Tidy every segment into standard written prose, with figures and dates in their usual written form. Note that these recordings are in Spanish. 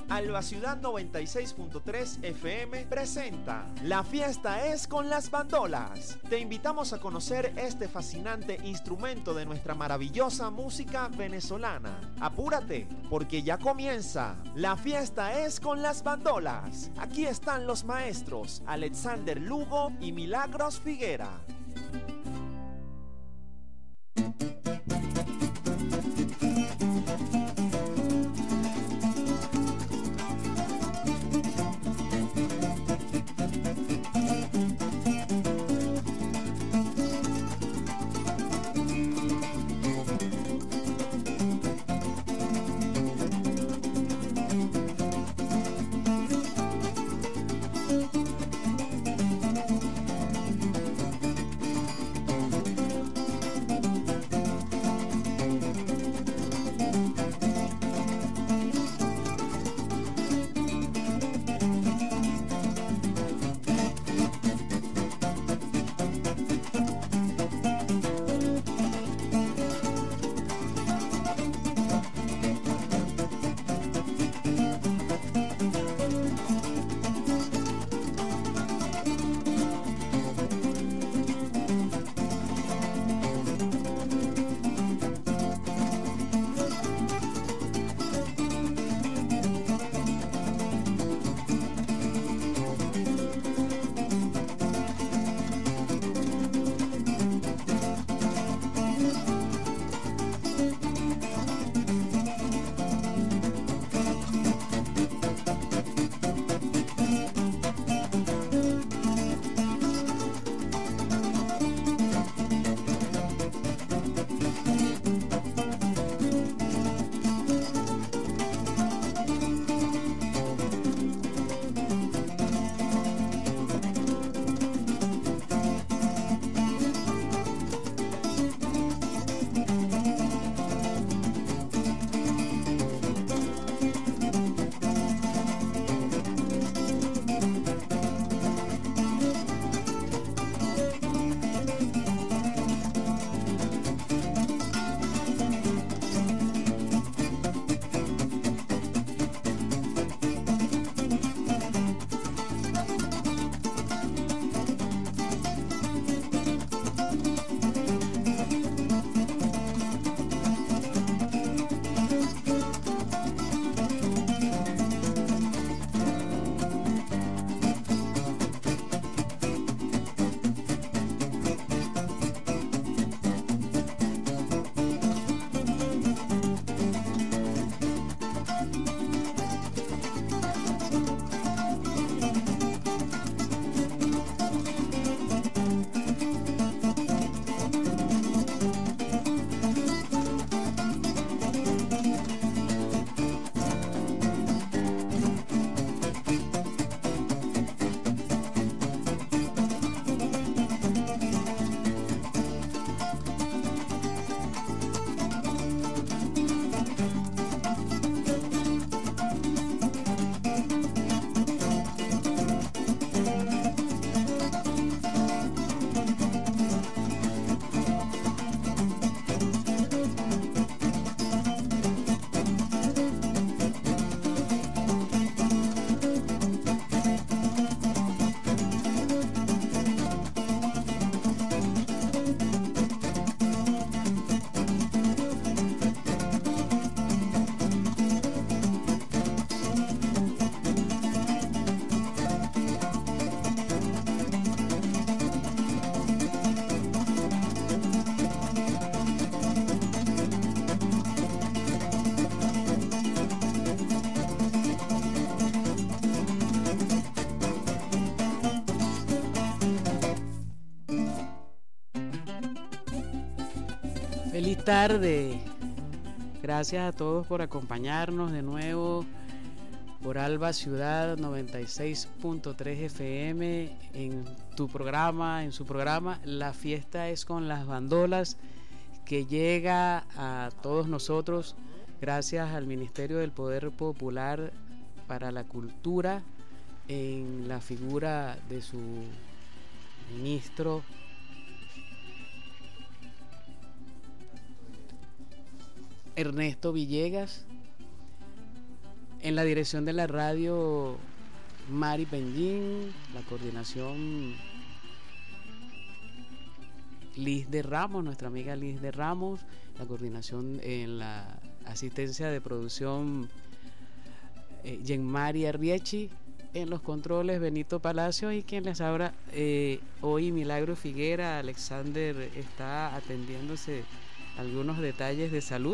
Alba Ciudad 96.3 FM presenta La fiesta es con las bandolas. Te invitamos a conocer este fascinante instrumento de nuestra maravillosa música venezolana. Apúrate, porque ya comienza. La fiesta es con las bandolas. Aquí están los maestros Alexander Lugo y Milagros Figuera. Feliz tarde. Gracias a todos por acompañarnos de nuevo por Alba Ciudad 96.3 FM en su programa La fiesta es con las bandolas, que llega a todos nosotros gracias al Ministerio del Poder Popular para la Cultura, en la figura de su ministro Ernesto Villegas, En la dirección de la radio, Mari Pengín, la coordinación Liz de Ramos, nuestra amiga Liz de Ramos, la coordinación en la asistencia de producción Yenmari Arriechi, en los controles Benito Palacio y quien les habla hoy Milagro Figuera. Alexander está atendiéndose algunos detalles de salud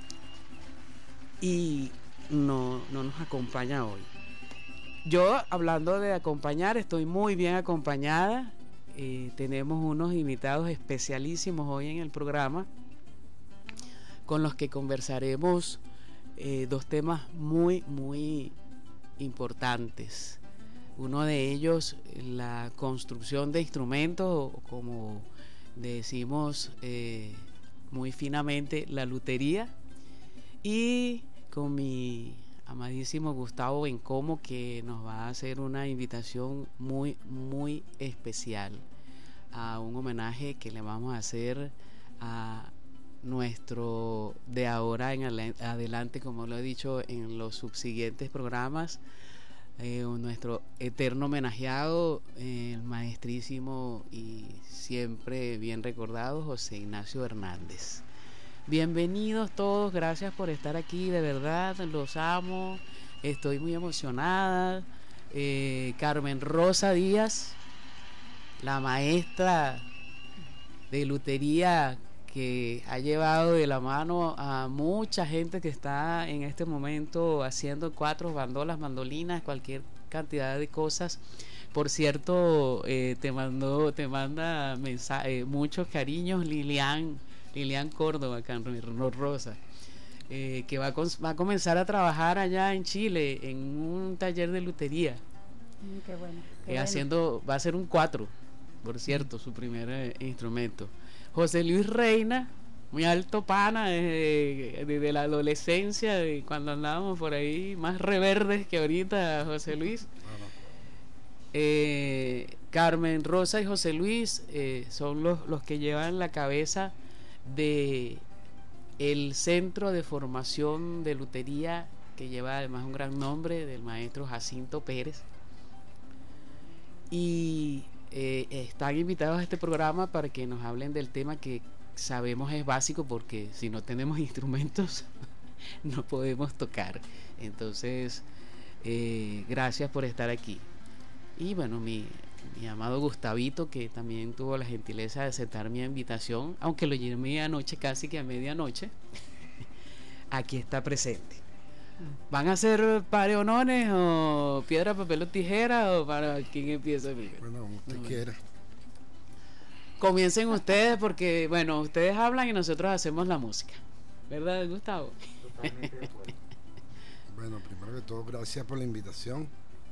y no nos acompaña hoy. Yo, hablando de acompañar, estoy muy bien acompañada. Tenemos unos invitados especialísimos hoy en el programa con los que conversaremos dos temas muy importantes. Uno de ellos, la construcción de instrumentos, o como decimos muy finamente, la lutería, y con mi amadísimo Gustavo Bencomo, que nos va a hacer una invitación muy especial a un homenaje que le vamos a hacer a nuestro de ahora en adelante, como lo he dicho en los subsiguientes programas, nuestro eterno homenajeado, el maestrísimo y siempre bien recordado José Ignacio Hernández. Bienvenidos todos, gracias por estar aquí, de verdad, los amo, estoy muy emocionada. Carmen Rosa Díaz, la maestra de lutería, que ha llevado de la mano a mucha gente que está en este momento haciendo cuatros, bandolas, mandolinas, cualquier cantidad de cosas. Por cierto, te manda muchos cariños Lilian Córdoba, Carmen Rosa, que va a comenzar a trabajar allá en Chile en un taller de lutería. Qué bueno. Va a ser un 4, por cierto, su primer instrumento. José Luis Reina, muy alto pana desde la adolescencia, de cuando andábamos por ahí más reverdes que ahorita, José Luis. Carmen Rosa y José Luis son los que llevan la cabeza de el Centro de Formación de Lutería, que lleva además un gran nombre, del maestro Jacinto Pérez, y están invitados a este programa para que nos hablen del tema que sabemos es básico, porque si no tenemos instrumentos no podemos tocar. Entonces, gracias por estar aquí. Y bueno, mi amado Gustavito, que también tuvo la gentileza de aceptar mi invitación, aunque lo llamé anoche, casi que a medianoche, aquí está presente. ¿Van a hacer pareonones o piedra, papel o tijera, o para quién empieza? Bueno, como usted quiera. Comiencen ustedes, porque bueno, ustedes hablan y nosotros hacemos la música, ¿verdad, Gustavo? Totalmente de acuerdo. Bueno, primero que todo, gracias por la invitación.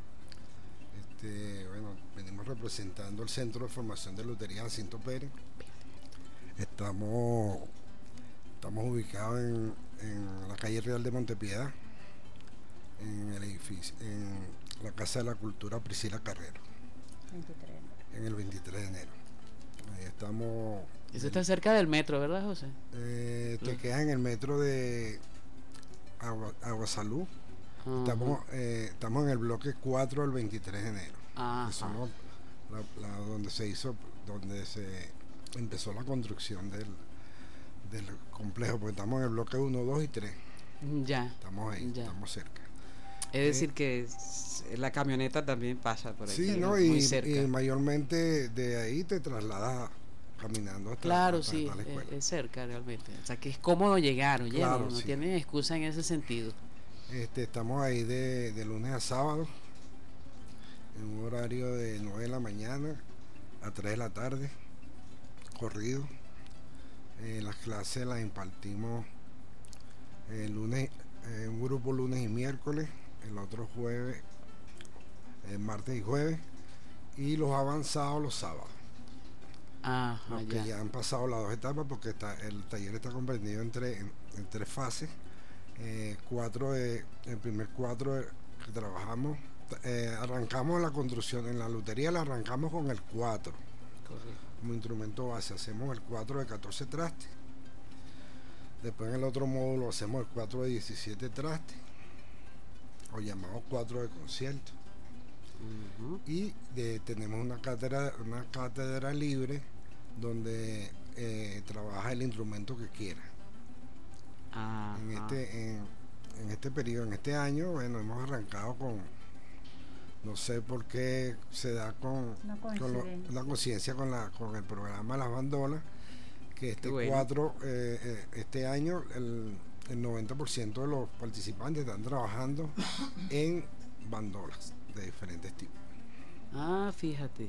Bueno, venimos representando el Centro de Formación de Lutería Jacinto Pérez. Estamos ubicados en la calle Real de Montepiedad, en el edificio, en la Casa de la Cultura Priscila Carrero, 23. en el 23 de enero. Ahí estamos. Eso está cerca del metro, ¿verdad, José? Te quedas en el metro de Aguasalú. Estamos en el bloque 4 del 23 de enero. Eso no, donde se empezó la construcción del complejo, porque estamos en el bloque 1, 2 y 3. Ya. Estamos ahí, ya. Estamos cerca. Es decir, que la camioneta también pasa por ahí. Sí, ¿no? Y mayormente de ahí te trasladas caminando hasta, claro, hasta sí, la escuela. Es cerca realmente. O sea, que es cómodo llegar, oye, claro, no tienen excusa en ese sentido. Estamos ahí de lunes a sábado, en un horario de 9 de la mañana a 3 de la tarde, corrido. Las clases las impartimos lunes, un grupo lunes y miércoles, el otro jueves, martes y jueves, y los avanzados los sábados. Los que ya han pasado las 2 etapas, porque el taller está comprendido en 3 fases. El primer 4 que trabajamos, arrancamos la construcción en la lutería, la arrancamos con el 4. Correcto. Como instrumento base hacemos el 4 de 14 trastes, después en el otro módulo hacemos el 4 de 17 trastes, o llamado cuatro de concierto. Y tenemos una cátedra libre donde trabaja el instrumento que quiera. En este periodo, en este año, bueno, hemos arrancado con, no sé por qué se da con la coincidencia con el programa Las Bandolas, que este año el 90% de los participantes están trabajando en bandolas de diferentes tipos. Fíjate,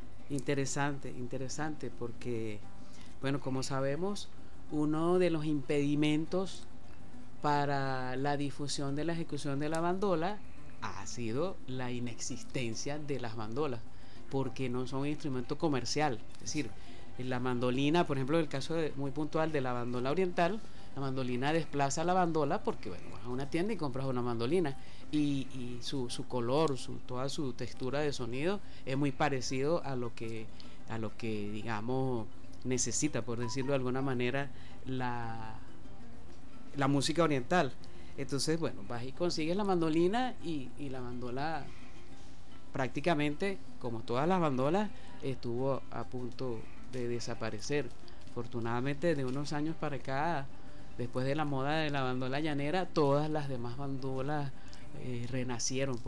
interesante, porque, bueno, como sabemos, uno de los impedimentos para la difusión de la ejecución de la bandola ha sido la inexistencia de las bandolas, porque no son un instrumento comercial. Es decir, la mandolina, por ejemplo, en el caso muy puntual de la bandola oriental, la mandolina desplaza la bandola porque, bueno, vas a una tienda y compras una mandolina y su color, toda su textura de sonido es muy parecido a lo que digamos necesita, por decirlo de alguna manera, la música oriental. Entonces, bueno, vas y consigues la mandolina y la bandola prácticamente, como todas las bandolas, estuvo a punto de desaparecer. Afortunadamente, de unos años para acá, después de la moda de la bandola llanera, todas las demás bandolas renacieron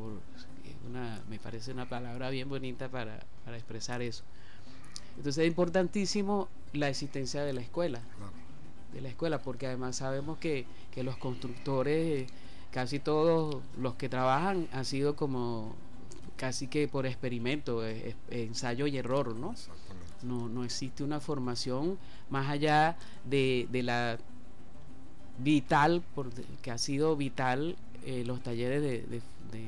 me parece una palabra bien bonita para expresar eso. Entonces es importantísimo la existencia de la escuela, porque además sabemos que los constructores, casi todos los que trabajan, han sido como casi que por experimento, ensayo y error, ¿no? No existe una formación más allá de la vital, que ha sido vital los talleres de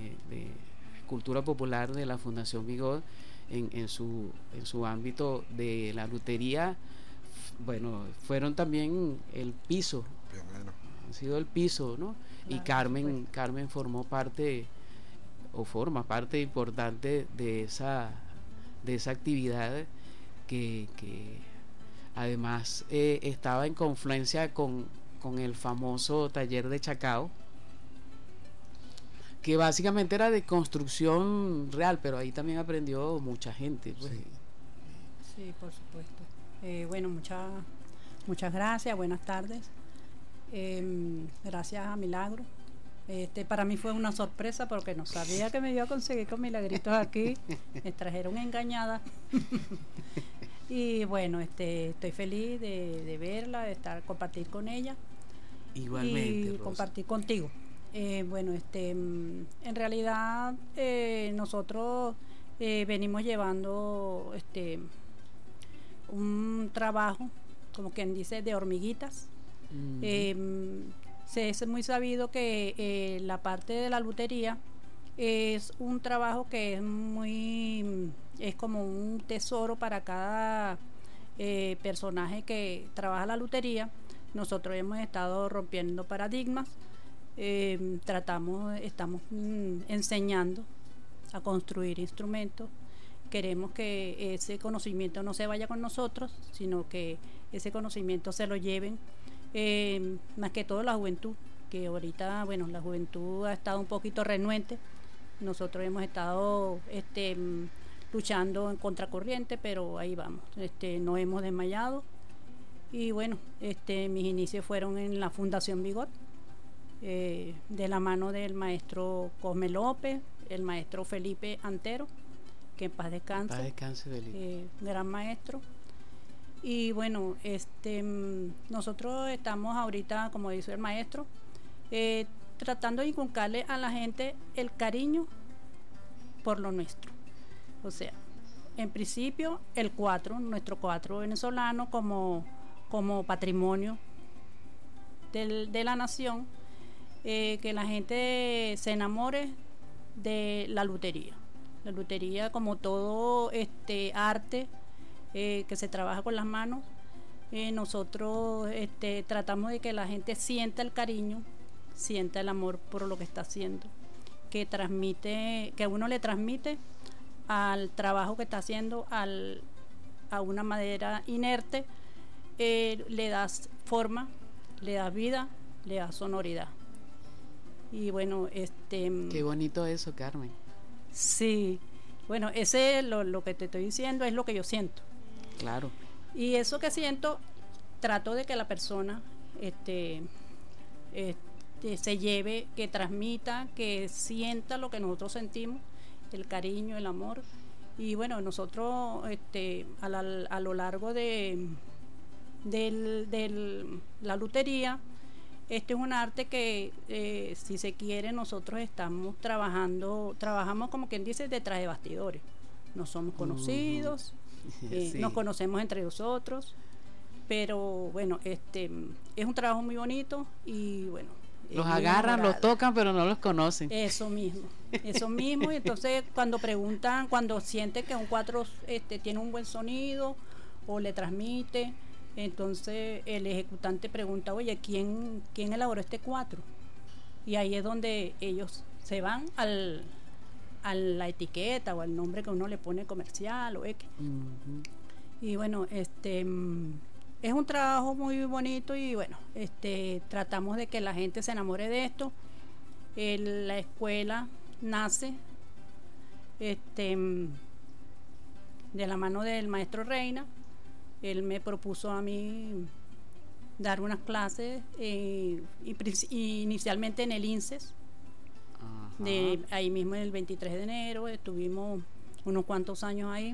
cultura popular de la Fundación Bigot en su ámbito de la lutería. Bueno, fueron también el piso, han sido el piso, ¿no? Claro, y Carmen formó parte o forma parte importante de esa actividad que además estaba en confluencia con el famoso taller de Chacao, que básicamente era de construcción real, pero ahí también aprendió mucha gente, pues. Sí, por supuesto. Bueno, muchas gracias, buenas tardes. Gracias a Milagro. Para mí fue una sorpresa porque no sabía que me iba a conseguir con Milagritos aquí. Me trajeron engañada. Y bueno, estoy feliz de verla, de compartir con ella. Igualmente, y Rosa, compartir contigo. Bueno, en realidad nosotros venimos llevando un trabajo, como quien dice, de hormiguitas. Es muy sabido que la parte de la lutería es un trabajo que es como un tesoro para cada personaje que trabaja la lutería. Nosotros hemos estado rompiendo paradigmas, estamos enseñando a construir instrumentos. Queremos que ese conocimiento no se vaya con nosotros, sino que ese conocimiento se lo lleven, más que todo la juventud, que ahorita, bueno, la juventud ha estado un poquito renuente. Nosotros hemos estado luchando en contracorriente, pero ahí vamos, no hemos desmayado. Y bueno, mis inicios fueron en la Fundación Bigot, de la mano del maestro Cosme López, el maestro Felipe Antero, que en paz descanse. En paz descanse, Felipe. Gran maestro. Y bueno, nosotros estamos ahorita, como dice el maestro, tratando de inculcarle a la gente el cariño por lo nuestro. O sea, en principio nuestro cuatro venezolano como patrimonio de la nación, que la gente se enamore de la lutería. La lutería, como todo arte que se trabaja con las manos, nosotros tratamos de que la gente sienta el cariño, sienta el amor por lo que está haciendo, que uno le transmite al trabajo que está haciendo, a una madera inerte, le das forma, le das vida, le das sonoridad. Y bueno, Qué bonito eso, Carmen. sí, bueno, ese lo que te estoy diciendo es lo que yo siento. Claro. Y eso que siento, trato de que la persona se lleve, que transmita, que sienta lo que nosotros sentimos, el cariño, el amor. Y bueno, nosotros a lo largo de la lutería, este es un arte que, si se quiere, nosotros trabajamos como quien dice detrás de bastidores. No somos conocidos, Sí. nos conocemos entre nosotros, pero bueno, es un trabajo muy bonito y bueno. Los muy agarran, enamorada. los tocan, pero no los conocen. Eso mismo. Y entonces cuando preguntan, cuando sienten que un cuatro tiene un buen sonido o le transmite, entonces el ejecutante pregunta, oye, ¿quién elaboró este cuatro? Y ahí es donde ellos se van a la etiqueta o al nombre que uno le pone comercial o X. Uh-huh. Y bueno, es un trabajo muy bonito y bueno, tratamos de que la gente se enamore de esto. La escuela nace de la mano del maestro Reina. Él me propuso a mí dar unas clases inicialmente en el INSES. Ahí mismo en el 23 de enero estuvimos unos cuantos años ahí.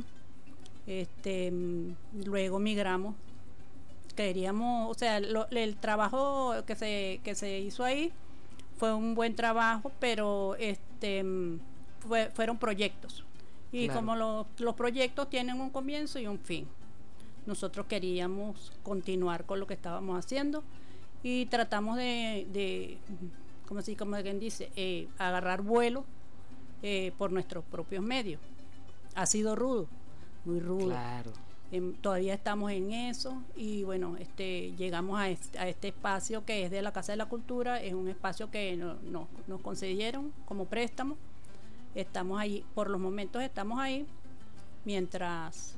Luego migramos. Queríamos, o sea, el trabajo que se hizo ahí fue un buen trabajo, pero fueron proyectos. Y claro, como los proyectos tienen un comienzo y un fin, nosotros queríamos continuar con lo que estábamos haciendo y tratamos de como quien dice, agarrar vuelo por nuestros propios medios. Ha sido rudo, muy rudo. claro. Todavía estamos en eso y bueno, llegamos a este espacio que es de la Casa de la Cultura. Es un espacio que nos concedieron como préstamo. Estamos ahí, por los momentos estamos ahí mientras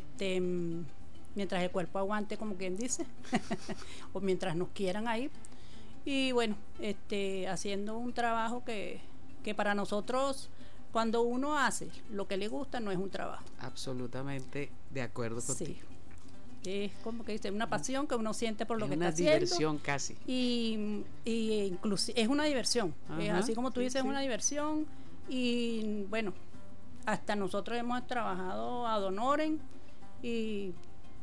el cuerpo aguante, como quien dice, o mientras nos quieran ahí. Y bueno, haciendo un trabajo que para nosotros, cuando uno hace lo que le gusta, no es un trabajo. Absolutamente de acuerdo contigo. Sí. Es como que dice, una pasión que uno siente por lo que está haciendo. Una diversión casi. Y inclusive es una diversión. Así como tú dices, es una diversión. Y bueno, hasta nosotros hemos trabajado ad honorem y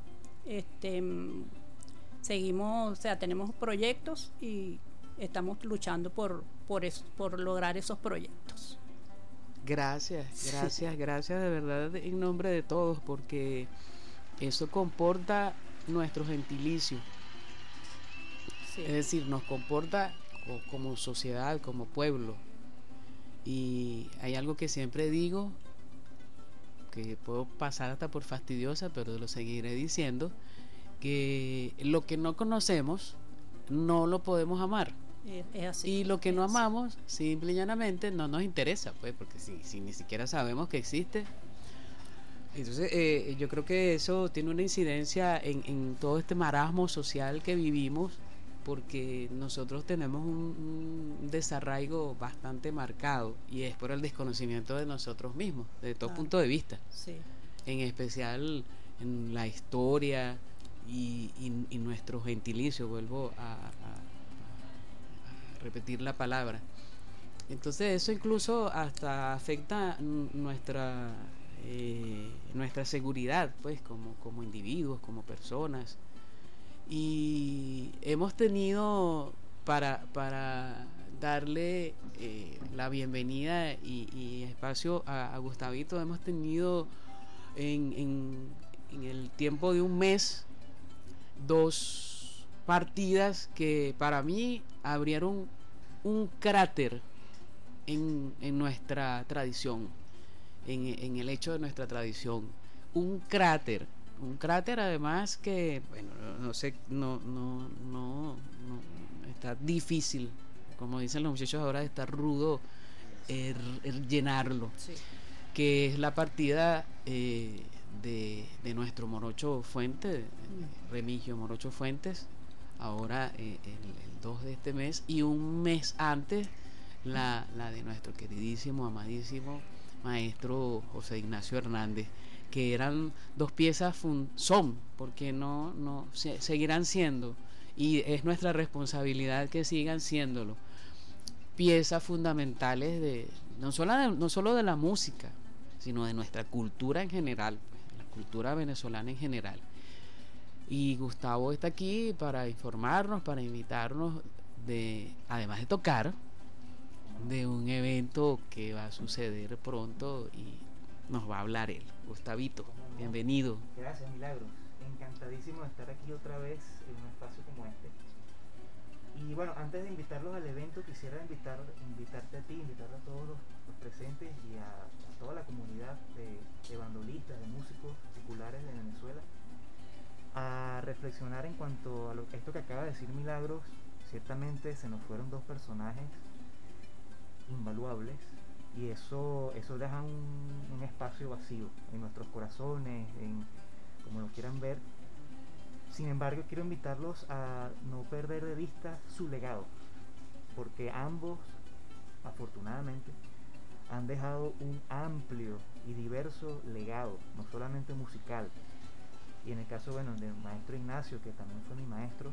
seguimos, o sea, tenemos proyectos y estamos luchando por lograr esos proyectos. Gracias de verdad, en nombre de todos, porque eso comporta nuestro gentilicio. Sí. Es decir, nos comporta como sociedad, como pueblo. Y hay algo que siempre digo, que puedo pasar hasta por fastidiosa, pero lo seguiré diciendo, que lo que no conocemos no lo podemos amar. Es así. Y lo que no amamos, simple y llanamente, no nos interesa, pues, porque si ni siquiera sabemos que existe. Entonces, yo creo que eso tiene una incidencia en todo este marasmo social que vivimos, porque nosotros tenemos un desarraigo bastante marcado, y es por el desconocimiento de nosotros mismos, de todo punto de vista. Sí. En especial en la historia y nuestro gentilicio, vuelvo a repetir la palabra. Entonces eso incluso hasta afecta nuestra seguridad, pues, como individuos, como personas. Y hemos tenido, para darle la bienvenida y espacio a Gustavito, hemos tenido en el tiempo de un mes 2 partidas que para mí abrieron un cráter en nuestra tradición, en el hecho de nuestra tradición. Un cráter además que, bueno, no sé, no está difícil, como dicen los muchachos ahora, está rudo llenarlo. Sí. Que es la partida de nuestro Morocho Fuentes, Remigio Morocho Fuentes, ahora el 2 de este mes, y un mes antes la de nuestro queridísimo, amadísimo maestro José Ignacio Hernández, que eran dos piezas porque seguirán siendo, y es nuestra responsabilidad que sigan siéndolo, piezas fundamentales no solo de la música, sino de nuestra cultura en general, la cultura venezolana en general. Y Gustavo está aquí para informarnos, para invitarnos además de tocar, de un evento que va a suceder pronto y nos va a hablar él. Gustavito, bienvenido. Gracias, Milagros. Encantadísimo de estar aquí otra vez en un espacio como este. Y bueno, antes de invitarlos al evento, quisiera invitarte a ti, invitar a todos los presentes y a toda la comunidad de bandolistas, de músicos populares de Venezuela, a reflexionar en cuanto a esto que acaba de decir Milagros. Ciertamente se nos fueron dos personajes invaluables y eso deja un espacio vacío en nuestros corazones, como lo quieran ver. Sin embargo, quiero invitarlos a no perder de vista su legado, porque ambos, afortunadamente, han dejado un amplio y diverso legado, no solamente musical. Y en el caso, del maestro Ignacio, que también fue mi maestro,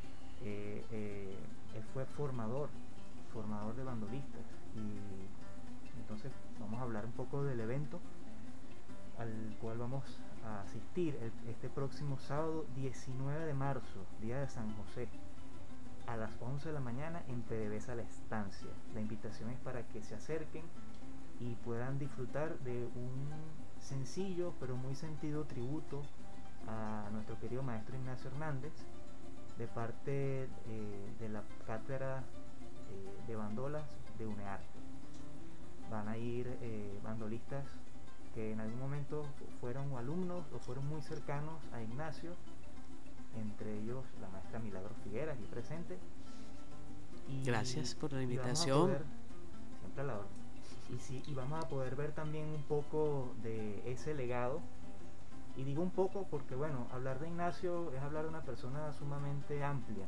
él fue formador de bandolistas. Y entonces vamos a hablar un poco del evento al cual vamos a asistir este próximo sábado 19 de marzo, día de San José, a las 11 de la mañana en PDVSA La Estancia. La invitación es para que se acerquen y puedan disfrutar de un sencillo pero muy sentido tributo a nuestro querido maestro Ignacio Hernández, de parte de la cátedra de bandolas de UNEARTE. Van a ir bandolistas que en algún momento fueron alumnos o fueron muy cercanos a Ignacio, entre ellos la maestra Milagros Figueras, aquí presente. Gracias por la invitación. Siempre a la orden. Y vamos a poder ver también un poco de ese legado. Y digo un poco porque, hablar de Ignacio es hablar de una persona sumamente amplia.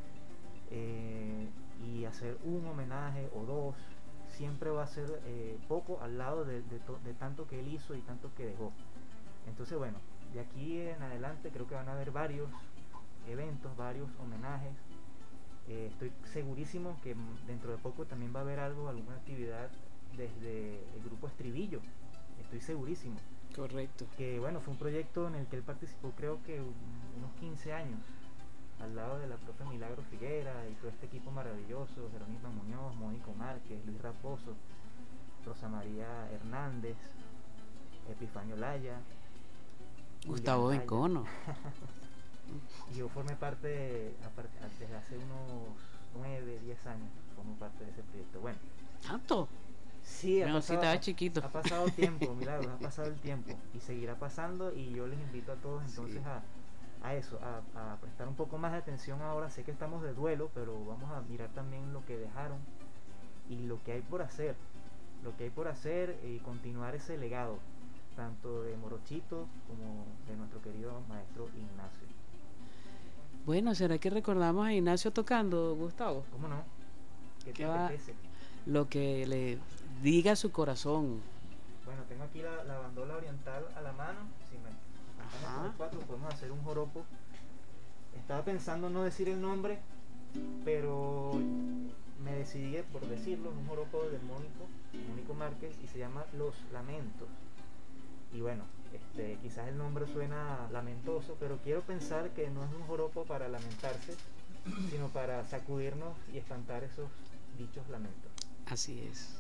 Y hacer un homenaje o dos siempre va a ser poco al lado de tanto que él hizo y tanto que dejó. Entonces, de aquí en adelante creo que van a haber varios eventos, varios homenajes. Estoy segurísimo que dentro de poco también va a haber alguna actividad desde el grupo Estribillo. Estoy segurísimo. Correcto. Que fue un proyecto en el que él participó, creo que unos 15 años, al lado de la profe Milagros Figuera y todo este equipo maravilloso: Jerónimo Muñoz, Mónico Márquez, Luis Raposo, Rosa María Hernández, Epifanio Laya, Gustavo Bencono. Y yo formé parte desde hace unos 9, 10 años, formo parte de ese proyecto. ¿Tanto? Sí, estaba chiquito. Ha pasado tiempo, Milagros, ha pasado el tiempo y seguirá pasando, y yo les invito a todos entonces a eso, a prestar un poco más de atención ahora. Sé que estamos de duelo, pero vamos a mirar también lo que dejaron y lo que hay por hacer, y continuar ese legado, tanto de Morochito como de nuestro querido maestro Ignacio. Bueno, ¿será que recordamos a Ignacio tocando, Gustavo? ¿Cómo no? ¿Qué te apetece? Lo que le diga su corazón. Tengo aquí la bandola oriental a la mano. Si me acompañan con los cuatro, podemos hacer un joropo. Estaba pensando no decir el nombre, pero me decidí por decirlo. Es un joropo del Mónico Márquez, y se llama Los Lamentos. Y quizás el nombre suena lamentoso, pero quiero pensar que no es un joropo para lamentarse, sino para sacudirnos y espantar esos dichos lamentos. Así es.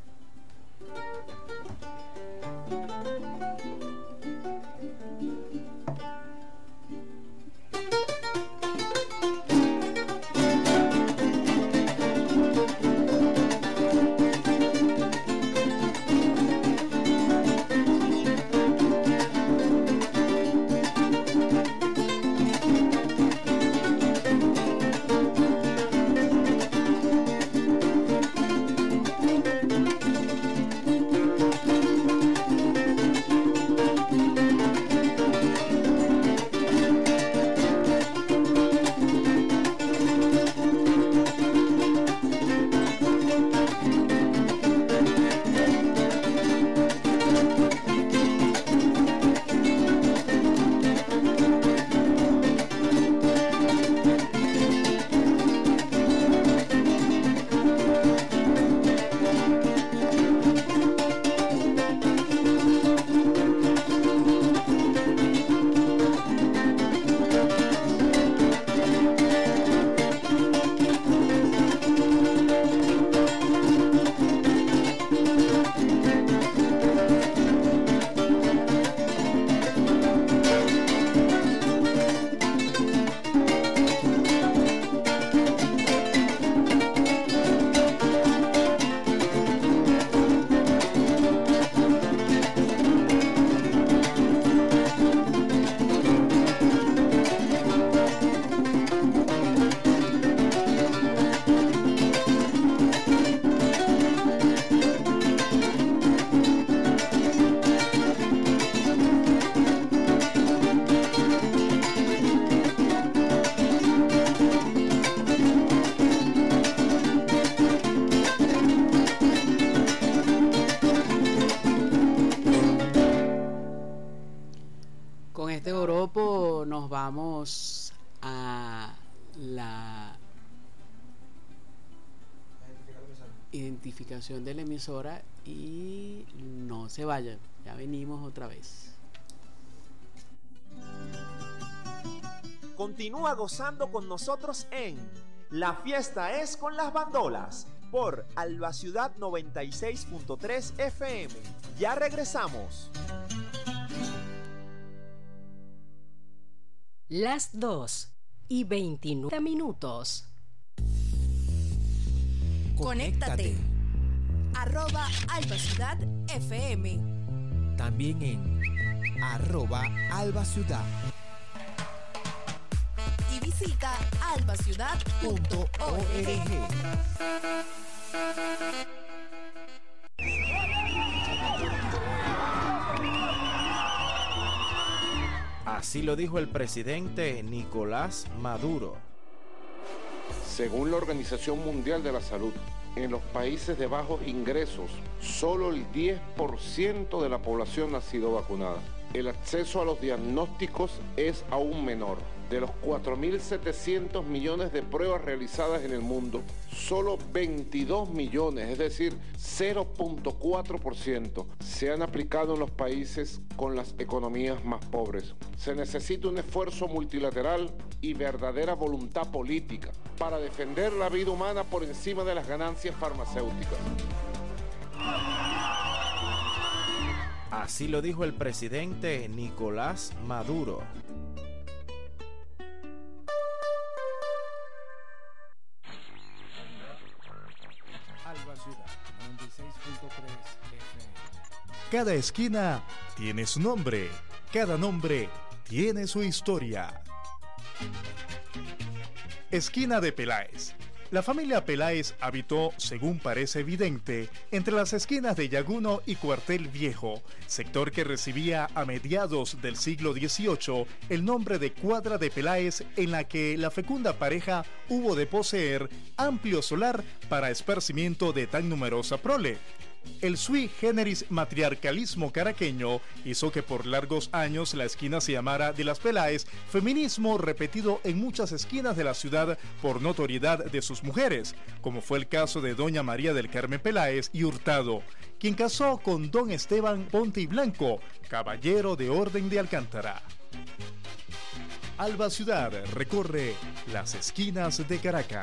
vamos a la identificación de la emisora y no se vayan, ya venimos otra vez. Continúa gozando con nosotros en La Fiesta es con las Bandolas por Alba Ciudad 96.3 FM. Ya regresamos. Las 2:29. Conéctate. @Alba Ciudad FM. También en @Alba Ciudad. Y visita albaciudad.org. Así lo dijo el presidente Nicolás Maduro. Según la Organización Mundial de la Salud, en los países de bajos ingresos, solo el 10% de la población ha sido vacunada. El acceso a los diagnósticos es aún menor. De los 4.700 millones de pruebas realizadas en el mundo, solo 22 millones, es decir, 0.4%, se han aplicado en los países con las economías más pobres. Se necesita un esfuerzo multilateral y verdadera voluntad política para defender la vida humana por encima de las ganancias farmacéuticas. Así lo dijo el presidente Nicolás Maduro. Alba Ciudad 96.3 FM. Cada esquina tiene su nombre, cada nombre tiene su historia. Esquina de Peláez. La familia Peláez habitó, según parece evidente, entre las esquinas de Yaguno y Cuartel Viejo, sector que recibía a mediados del siglo XVIII el nombre de Cuadra de Peláez, en la que la fecunda pareja hubo de poseer amplio solar para esparcimiento de tan numerosa prole. El sui generis matriarcalismo caraqueño hizo que por largos años la esquina se llamara de las Peláez, feminismo repetido en muchas esquinas de la ciudad por notoriedad de sus mujeres, como fue el caso de doña María del Carmen Peláez y Hurtado, quien casó con don Esteban Ponte y Blanco, caballero de Orden de Alcántara. Alba Ciudad recorre las esquinas de Caracas.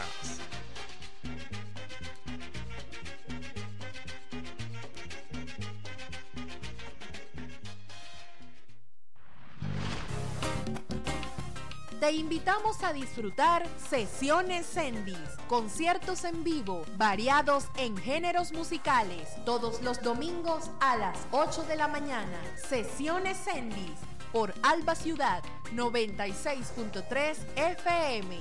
Te invitamos a disfrutar Sesiones Sendis, conciertos en vivo, variados en géneros musicales, todos los domingos a las 8 de la mañana. Sesiones Sendis, por Alba Ciudad 96.3 FM.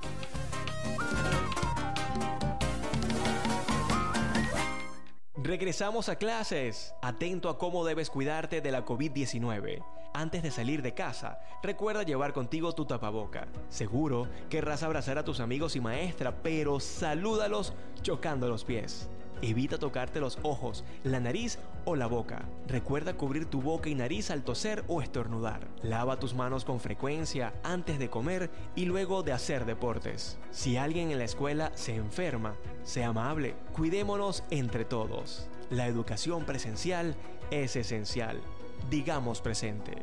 Regresamos a clases. Atento a cómo debes cuidarte de la COVID-19. Antes de salir de casa, recuerda llevar contigo tu tapaboca. Seguro querrás abrazar a tus amigos y maestra, pero salúdalos chocando los pies. Evita tocarte los ojos, la nariz o la boca. Recuerda cubrir tu boca y nariz al toser o estornudar. Lava tus manos con frecuencia antes de comer y luego de hacer deportes. Si alguien en la escuela se enferma, sea amable. Cuidémonos entre todos. La educación presencial es esencial. Digamos presente.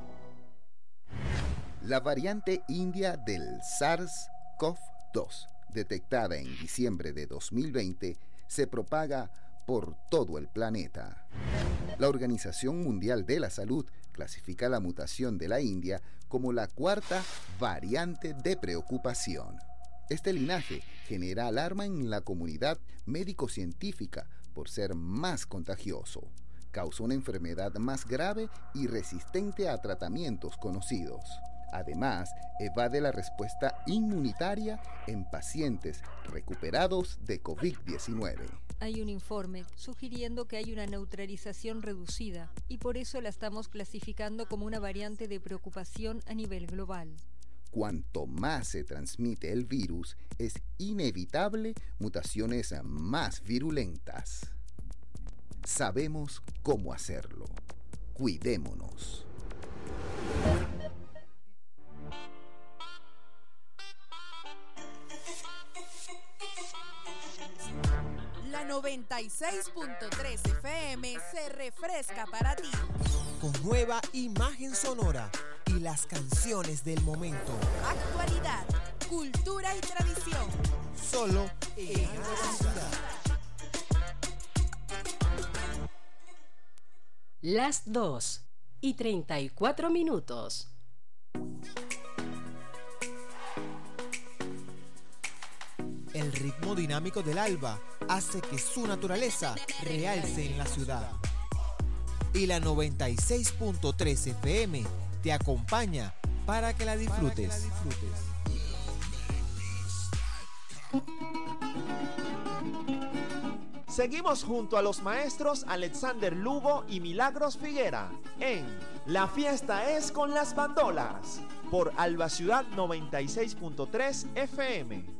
La variante india del SARS-CoV-2, detectada en diciembre de 2020, se propaga por todo el planeta. La Organización Mundial de la Salud clasifica la mutación de la India como la cuarta variante de preocupación. Este linaje genera alarma en la comunidad médico-científica por ser más contagioso. Causa una enfermedad más grave y resistente a tratamientos conocidos. Además, evade la respuesta inmunitaria en pacientes recuperados de COVID-19. Hay un informe sugiriendo que hay una neutralización reducida y por eso la estamos clasificando como una variante de preocupación a nivel global. Cuanto más se transmite el virus, es inevitable mutaciones más virulentas. Sabemos cómo hacerlo. Cuidémonos. 96.3 FM se refresca para ti. Con nueva imagen sonora y las canciones del momento. Actualidad, cultura y tradición. Solo en Alba Ciudad. Las 2:34. El ritmo dinámico del alba hace que su naturaleza realce en la ciudad. Y la 96.3 FM te acompaña para que la disfrutes. Seguimos junto a los maestros Alexander Lugo y Milagros Figuera en La Fiesta es con las Bandolas por Alba Ciudad 96.3 FM.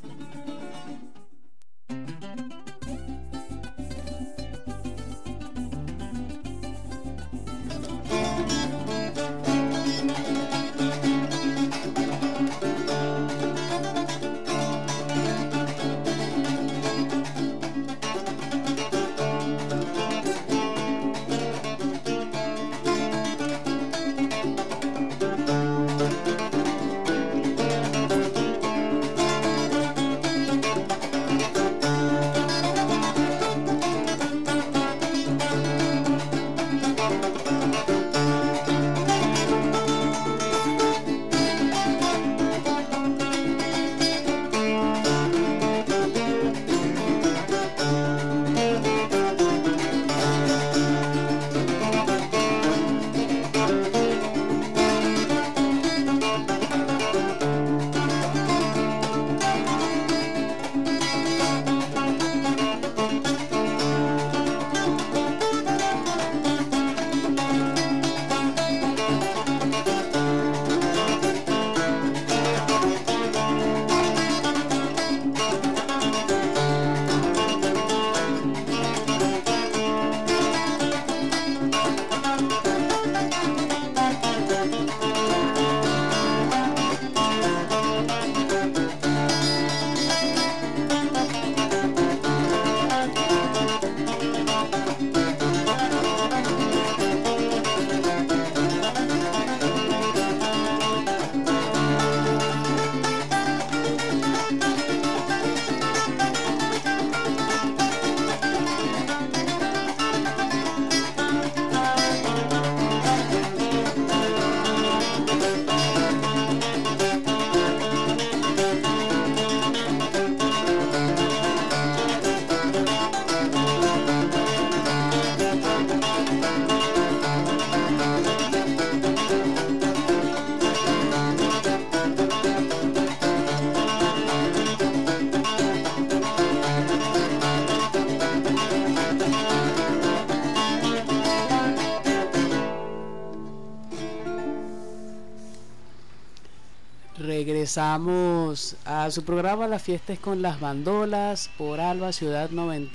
Regresamos a su programa La Fiesta es con las Bandolas por Alba Ciudad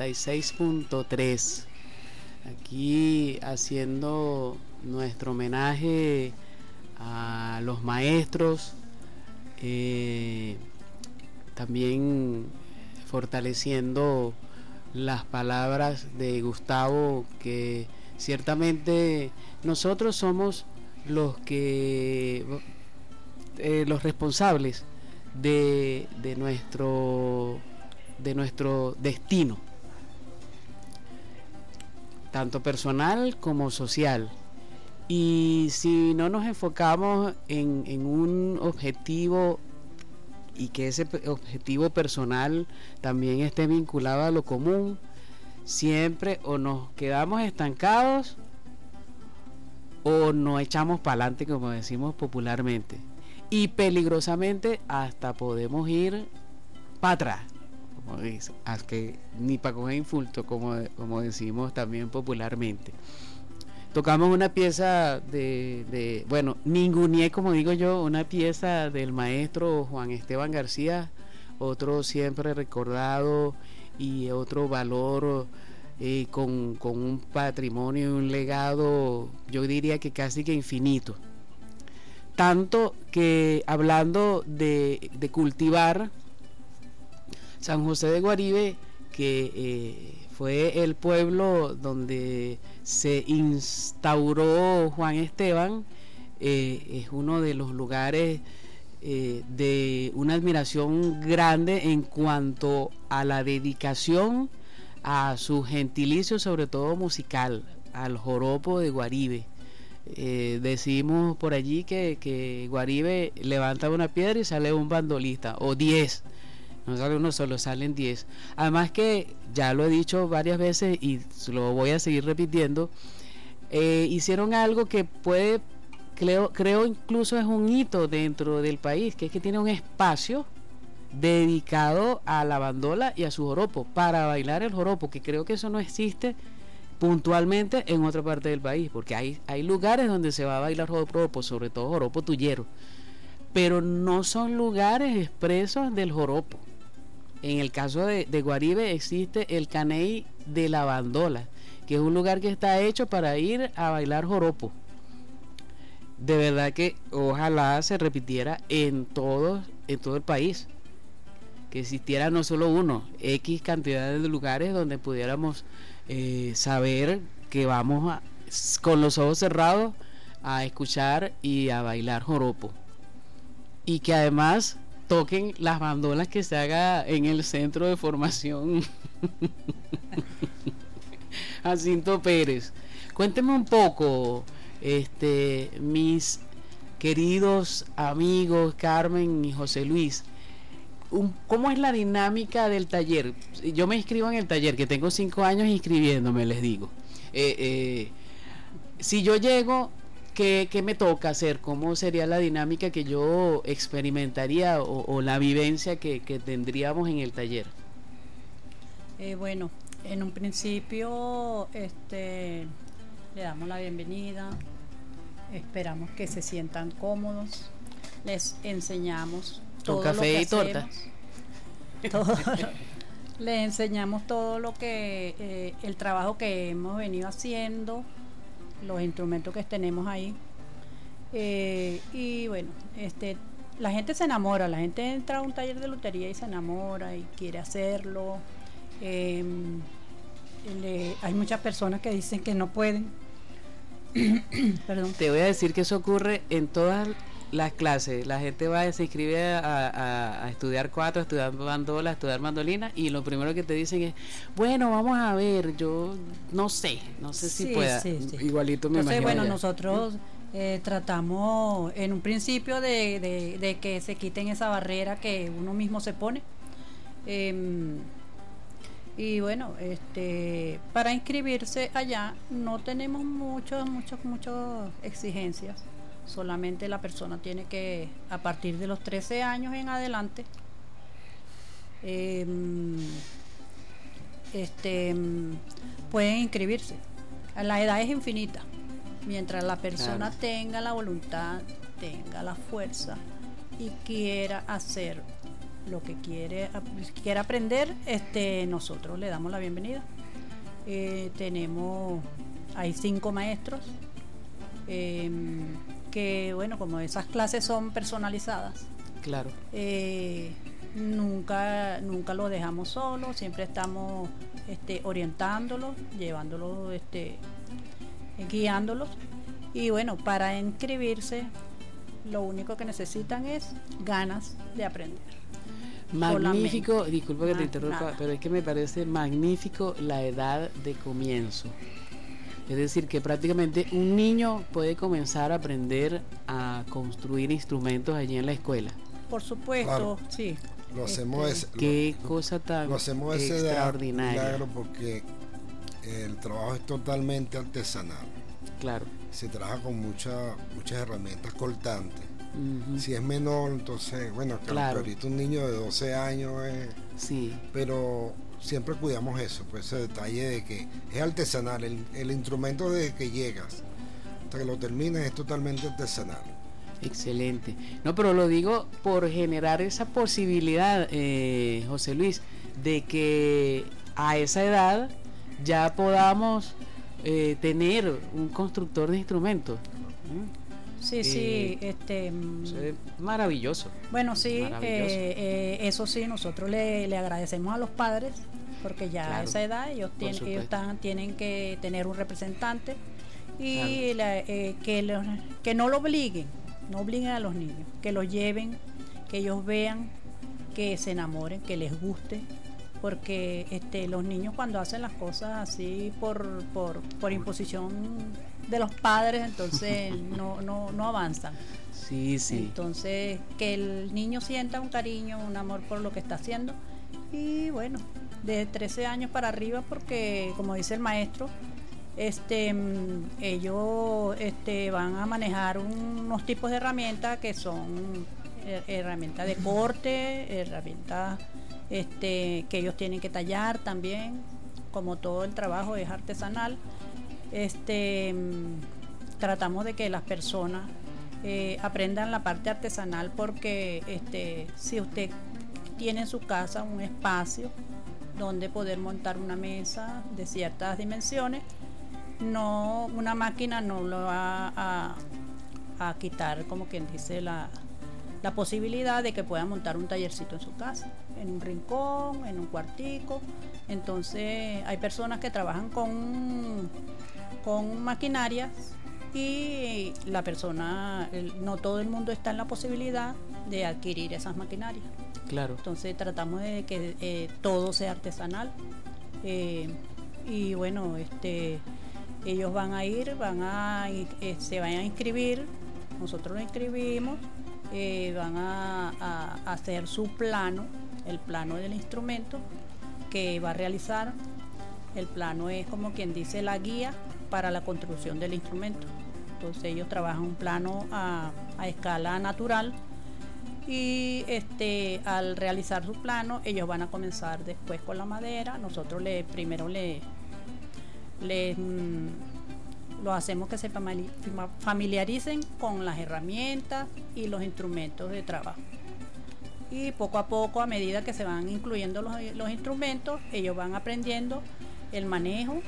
96.3. Aquí haciendo nuestro homenaje a los maestros, también fortaleciendo las palabras de Gustavo, que ciertamente nosotros somos los que los responsables de nuestro destino, tanto personal como social. Y si no nos enfocamos en un objetivo y que ese objetivo personal también esté vinculado a lo común, siempre o nos quedamos estancados o nos echamos para adelante, como decimos popularmente, y peligrosamente hasta podemos ir para atrás, como dice, que ni para coger insulto, como decimos también popularmente. Tocamos una pieza bueno, ninguneé, como digo yo, una pieza del maestro Juan Esteban García, otro siempre recordado y otro valor, con un patrimonio y un legado, yo diría que casi que infinito. Tanto que, hablando de cultivar, San José de Guaribe que fue el pueblo donde se instauró Juan Esteban. Es uno de los lugares de una admiración grande en cuanto a la dedicación a su gentilicio, sobre todo musical, al joropo de Guaribe. Decimos por allí que Guaribe levanta una piedra y sale un bandolista, o 10, no sale uno solo, salen 10. Además que, ya lo he dicho varias veces y lo voy a seguir repitiendo, hicieron algo que creo incluso es un hito dentro del país, que es que tiene un espacio dedicado a la bandola y a su joropo, para bailar el joropo, que creo que eso no existe puntualmente en otra parte del país, porque hay lugares donde se va a bailar joropo, sobre todo joropo tuyero, pero no son lugares expresos del joropo. En el caso de Guaribe existe el caney de la bandola, que es un lugar que está hecho para ir a bailar joropo. De verdad que ojalá se repitiera en todo el país, que existiera no solo uno, X cantidad de lugares donde pudiéramos saber que vamos con los ojos cerrados a escuchar y a bailar joropo, y que además toquen las bandolas que se haga en el centro de formación Jacinto Pérez. Cuénteme un poco, mis queridos amigos Carmen y José Luis, ¿cómo es la dinámica del taller? Yo me inscribo en el taller, que tengo 5 años inscribiéndome, les digo. Si yo llego, ¿qué me toca hacer? ¿Cómo sería la dinámica que yo experimentaría o la vivencia que tendríamos en el taller? Bueno, en un principio le damos la bienvenida, esperamos que se sientan cómodos, les enseñamos todo con café y torta. Les enseñamos todo lo que el trabajo que hemos venido haciendo, los instrumentos que tenemos ahí, y bueno, la gente se enamora, la gente entra a un taller de lutería y se enamora y quiere hacerlo. Hay muchas personas que dicen que no pueden. Perdón. Te voy a decir que eso ocurre en todas las clases. La gente se inscribe a estudiar cuatro, a estudiar bandola, a estudiar mandolina, y lo primero que te dicen es, bueno, vamos a ver, yo no sé si pueda. Sí. Igualito me imagino. Bueno, nosotros tratamos en un principio de que se quiten esa barrera que uno mismo se pone. Y bueno, para inscribirse allá no tenemos muchas exigencias. Solamente la persona tiene que, a partir de los 13 años en adelante, pueden inscribirse. La edad es infinita. Mientras la persona tenga la voluntad, tenga la fuerza y quiera hacer lo que quiera aprender, nosotros le damos la bienvenida. Hay 5 maestros que, bueno, como esas clases son personalizadas, claro, nunca lo dejamos solo, siempre estamos orientándolos, llevándolos, guiándolos. Y bueno, para inscribirse lo único que necesitan es ganas de aprender. Magnífico, disculpa que te interrumpa, pero es que me parece magnífico la edad de comienzo. Es decir, que prácticamente un niño puede comenzar a aprender a construir instrumentos allí en la escuela. Por supuesto, claro. Sí. Lo hacemos qué cosa tan extraordinaria. Claro, porque el trabajo es totalmente artesanal. Claro. Se trabaja con muchas herramientas cortantes. Uh-huh. Si es menor, entonces, bueno, claro, ahorita un niño de 12 años sí, pero siempre cuidamos eso, pues ese detalle de que es artesanal, el instrumento desde que llegas hasta que lo termines es totalmente artesanal. Excelente. No, pero lo digo por generar esa posibilidad, José Luis, de que a esa edad ya podamos tener un constructor de instrumentos. Sí, maravilloso. Bueno, sí, maravilloso. Eso sí, nosotros le agradecemos a los padres porque ya Claro, a esa edad ellos por tienen, supuesto. tienen que tener un representante y Claro. que no lo obliguen, no obliguen a los niños, que los lleven, que ellos vean, que se enamoren, que les guste, porque los niños cuando hacen las cosas así por imposición de los padres, entonces no avanzan. Sí, sí. Entonces, que el niño sienta un cariño, un amor por lo que está haciendo. Y bueno, de 13 años para arriba, porque como dice el maestro, ellos van a manejar unos tipos de herramientas que son herramientas de corte, herramientas que ellos tienen que tallar también, como todo el trabajo es artesanal. Tratamos de que las personas aprendan la parte artesanal, porque si usted tiene en su casa un espacio donde poder montar una mesa de ciertas dimensiones, no, una máquina no lo va a quitar, como quien dice, la posibilidad de que pueda montar un tallercito en su casa, en un rincón, en un cuartico. Entonces hay personas que trabajan con maquinarias y la persona, no todo el mundo está en la posibilidad de adquirir esas maquinarias. Claro. Entonces tratamos de que todo sea artesanal, y bueno, ellos van a ir, se van a inscribir, nosotros los inscribimos, van a hacer su plano, el plano del instrumento que va a realizar. El plano es, como quien dice, la guía para la construcción del instrumento. Entonces ellos trabajan un plano a escala natural, y al realizar su plano ellos van a comenzar después con la madera. Nosotros primero lo hacemos que se familiaricen con las herramientas y los instrumentos de trabajo, y poco a poco, a medida que se van incluyendo los instrumentos, ellos van aprendiendo el manejo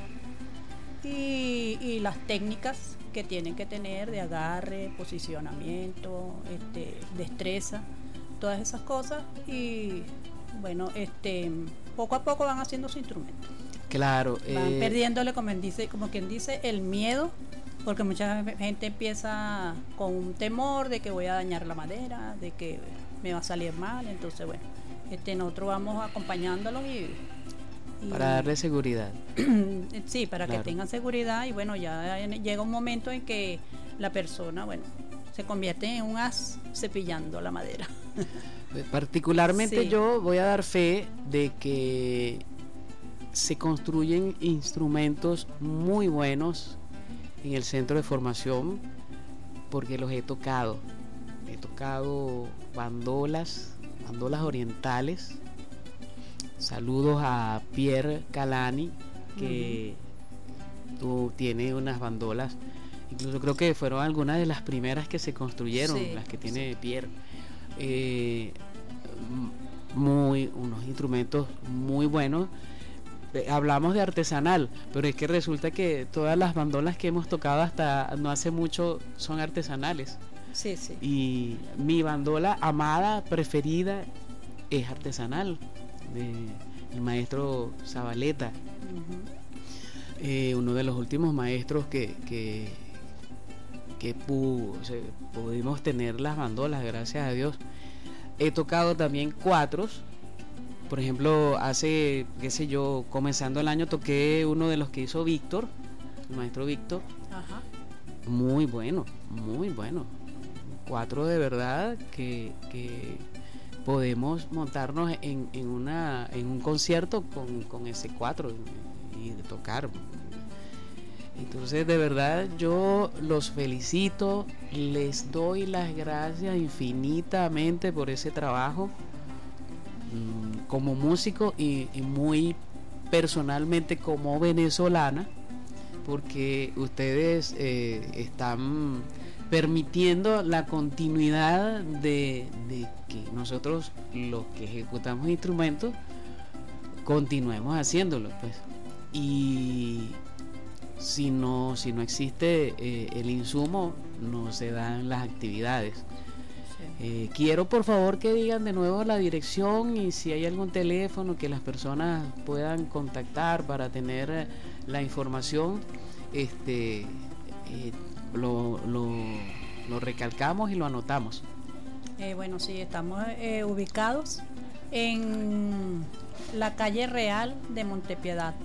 y las técnicas que tienen que tener de agarre, posicionamiento, destreza, todas esas cosas. Y bueno, poco a poco van haciendo su instrumento. Claro. Van perdiéndole, como quien dice, el miedo, porque mucha gente empieza con un temor de que voy a dañar la madera, de que me va a salir mal. Entonces, bueno, nosotros vamos acompañándolos y para darle seguridad. Sí, para Claro. que tengan seguridad. Y bueno, ya llega un momento en que la persona, bueno, se convierte en un as cepillando la madera. Particularmente Sí. yo voy a dar fe de que se construyen instrumentos muy buenos en el centro de formación, porque los he tocado. He tocado bandolas orientales. Saludos a Pierre Calani, que tiene unas bandolas. Incluso creo que fueron algunas de las primeras que se construyeron, Sí, las que tiene Pierre. Unos instrumentos muy buenos. Hablamos de artesanal, pero es que resulta que todas las bandolas que hemos tocado hasta no hace mucho son artesanales. Sí, sí. Y mi bandola amada, preferida, es artesanal, el maestro Zabaleta. Uno de los últimos maestros que pudimos tener las bandolas, gracias a Dios. He tocado también cuatros. Por ejemplo, hace, comenzando el año toqué uno de los que hizo Víctor, el maestro Víctor. Ajá. Muy bueno, muy bueno. Cuatro de verdad que podemos montarnos en un concierto con ese cuatro y de tocar. Entonces, de verdad, yo los felicito, les doy las gracias infinitamente por ese trabajo como músico y muy personalmente como venezolana, porque ustedes están permitiendo la continuidad de que nosotros, los que ejecutamos instrumentos, continuemos haciéndolo, pues. Y si no existe el insumo, no se dan las actividades. Quiero por favor que digan de nuevo la dirección y si hay algún teléfono que las personas puedan contactar para tener la información. Lo recalcamos y lo anotamos. Bueno, sí, estamos ubicados en la calle Real de Montepiedad,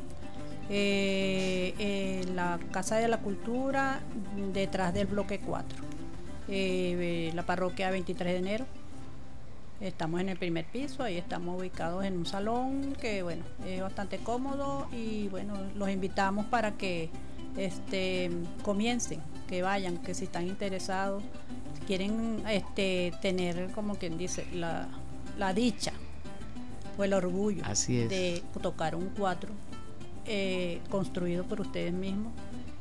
la Casa de la Cultura, detrás del bloque 4, la parroquia 23 de enero. Estamos en el primer piso, ahí estamos ubicados en un salón que bueno, es bastante cómodo y bueno, los invitamos para que comiencen, que vayan, que si están interesados, quieren tener, como quien dice, la dicha o el orgullo de tocar un 4 construido por ustedes mismos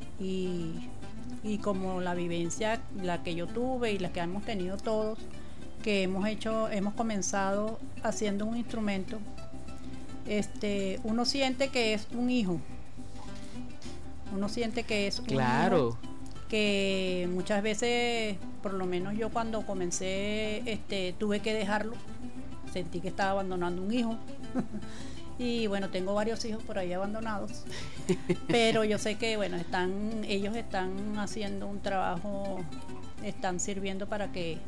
y como la vivencia, la que yo tuve y la que hemos tenido todos, que hemos comenzado haciendo un instrumento, uno siente que es un hijo, un hijo que muchas veces, por lo menos yo cuando comencé, tuve que dejarlo, sentí que estaba abandonando un hijo. Y bueno, tengo varios hijos por ahí abandonados, pero yo sé que bueno, ellos están haciendo un trabajo, están sirviendo para que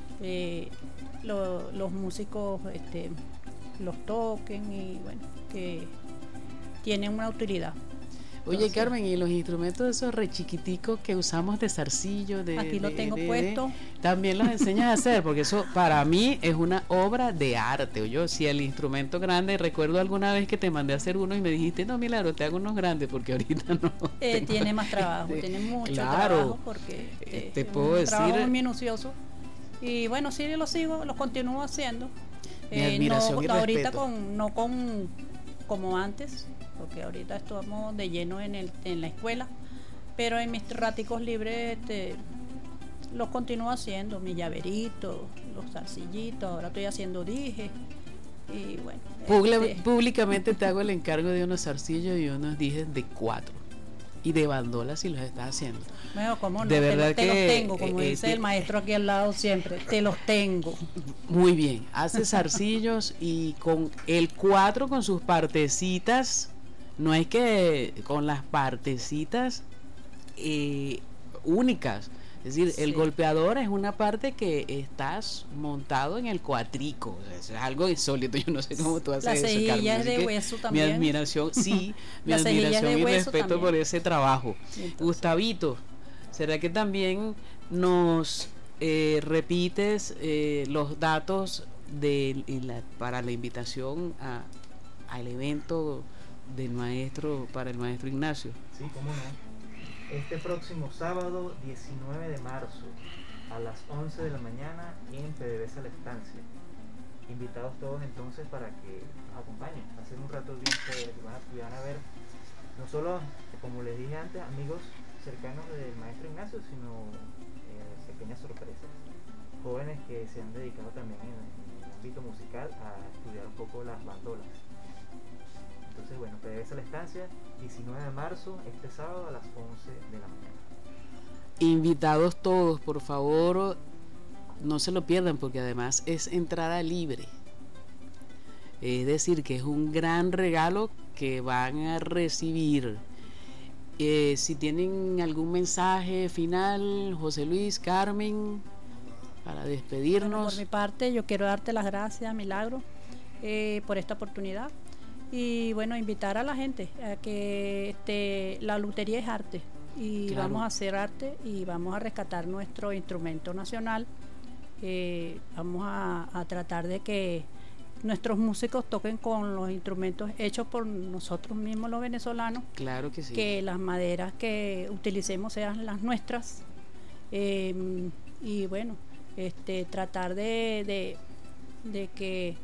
los músicos los toquen y bueno, que tienen una utilidad. Oye, entonces, Carmen, y los instrumentos esos re chiquiticos que usamos de zarcillo, aquí lo tengo puesto. También los enseñas a hacer, porque eso para mí es una obra de arte. Oye, si el instrumento grande, recuerdo alguna vez que te mandé a hacer uno y me dijiste, no, Milagro, te hago unos grandes, porque ahorita no. Tiene más trabajo, tiene mucho trabajo, porque te puedo decir, trabajo muy minucioso. Y bueno, sí, los continúo haciendo. Mi admiración y ahorita respeto. Como antes, porque ahorita estamos de lleno en la escuela, pero en mis raticos libres los continúo haciendo, mi llaverito, los zarcillitos, ahora estoy haciendo dijes y bueno. Públicamente te hago el encargo de unos zarcillos y unos dijes de 4 y de bandolas si los estás haciendo. Bueno, cómo no, de verdad te los tengo, como dice el maestro aquí al lado siempre, te los tengo. Muy bien, hace zarcillos y con el 4 con sus partecitas, no es que con las partecitas únicas, es decir, el golpeador es una parte que estás montado en el cuatrico, o sea, eso es algo insólito, yo no sé cómo tú haces eso, Carmen. La cejilla es de hueso también. Mi admiración, mi admiración y respeto también por ese trabajo. Entonces, Gustavito, ¿será que también nos repites los datos para la invitación al evento del maestro, para el maestro Ignacio? Sí, cómo no. Este próximo sábado 19 de marzo a las 11 de la mañana en PDVSA La Estancia. Invitados todos entonces para que nos acompañen, hacer un rato bien chévere, que van a ver no solo, como les dije antes, amigos cercanos del maestro Ignacio, sino pequeñas sorpresas. Jóvenes que se han dedicado también en el ámbito musical a estudiar un poco las bandolas. Entonces, bueno, PDVSA La Estancia, 19 de marzo, este sábado a las 11 de la mañana. Invitados todos, por favor, no se lo pierdan, porque además es entrada libre. Es decir, que es un gran regalo que van a recibir. Si tienen algún mensaje final, José Luis, Carmen, para despedirnos. Bueno, por mi parte, yo quiero darte las gracias, Milagro, por esta oportunidad. Y bueno, invitar a la gente a que la lutería es arte y claro, vamos a hacer arte y vamos a rescatar nuestro instrumento nacional. Vamos a tratar de que nuestros músicos toquen con los instrumentos hechos por nosotros mismos los venezolanos. Claro que sí. Que las maderas que utilicemos sean las nuestras. Y bueno, tratar de que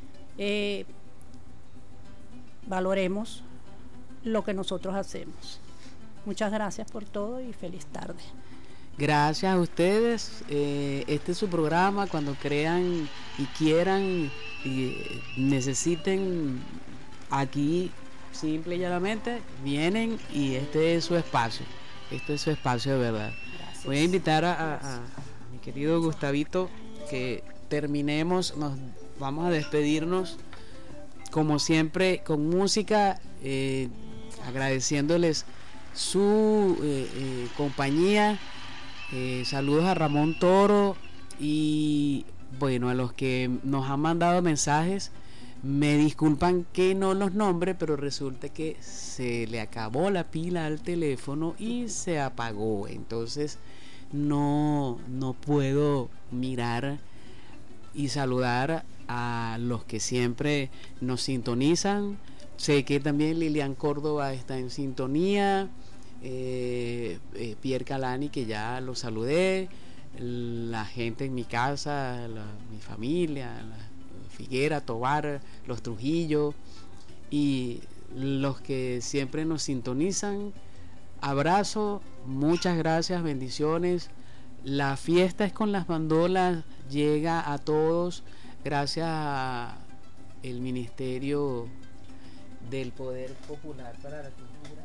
valoremos lo que nosotros hacemos. Muchas gracias por todo y feliz tarde. Gracias a ustedes. Este es su programa. Cuando crean y quieran y necesiten, aquí simple y llanamente vienen y este es su espacio. Este es su espacio de verdad. Gracias. Voy a invitar a mi querido Gustavito que terminemos, nos vamos a despedirnos como siempre con música, agradeciéndoles su compañía. Saludos a Ramón Toro y bueno, a los que nos han mandado mensajes, me disculpan que no los nombre, pero resulta que se le acabó la pila al teléfono y se apagó, entonces no puedo mirar y saludar a los que siempre nos sintonizan. Sé que también Lilian Córdoba está en sintonía, Pierre Calani, que ya lo saludé, la gente en mi casa, mi familia, Figuera, Tobar, los Trujillo y los que siempre nos sintonizan. Abrazo, muchas gracias, bendiciones. La fiesta es con las bandolas, llega a todos gracias al Ministerio del Poder Popular para la Cultura,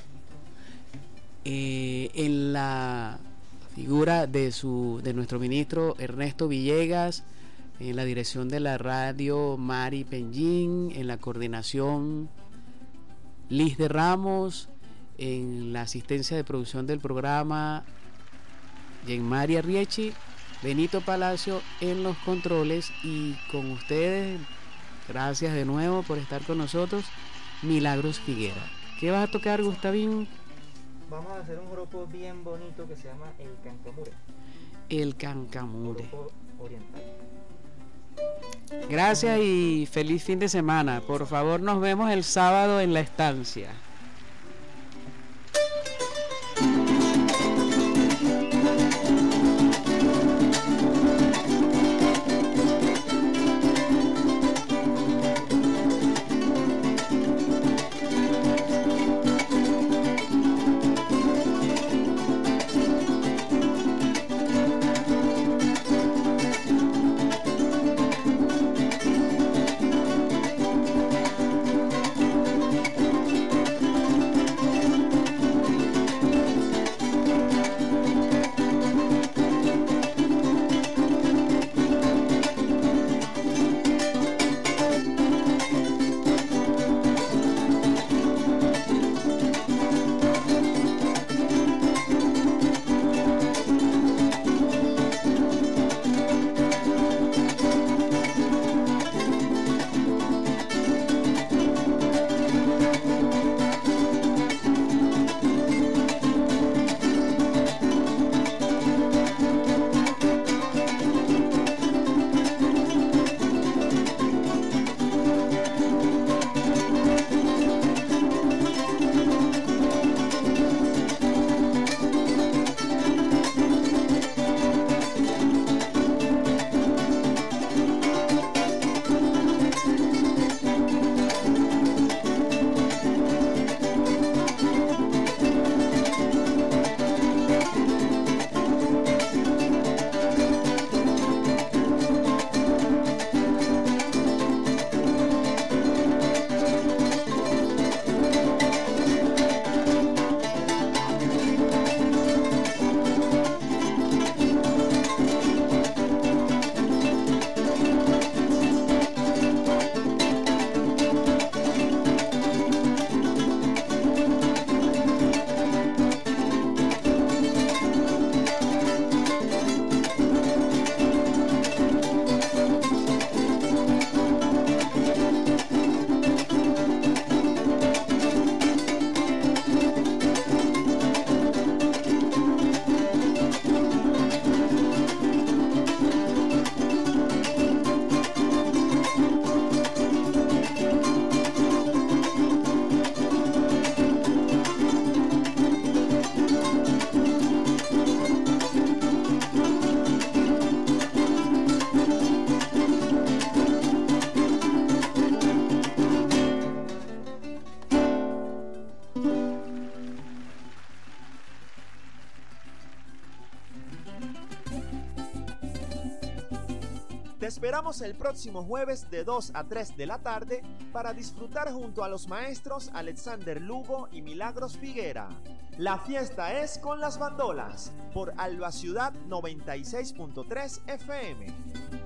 en la figura de nuestro ministro Ernesto Villegas, en la dirección de la radio Mari Penjín, en la coordinación Liz de Ramos, en la asistencia de producción del programa Yenmari Arriechi, Benito Palacio en los controles, y con ustedes, gracias de nuevo por estar con nosotros, Milagros Figuera. ¿Qué vas a tocar, Gustavín? Vamos a hacer un grupo bien bonito que se llama El Cancamure. El Cancamure. Grupo oriental. Gracias y feliz fin de semana. Por favor, nos vemos el sábado en la estancia. Te esperamos el próximo jueves de 2 a 3 de la tarde para disfrutar junto a los maestros Alexander Lugo y Milagros Figuera. La fiesta es con las bandolas por Alba Ciudad 96.3 FM.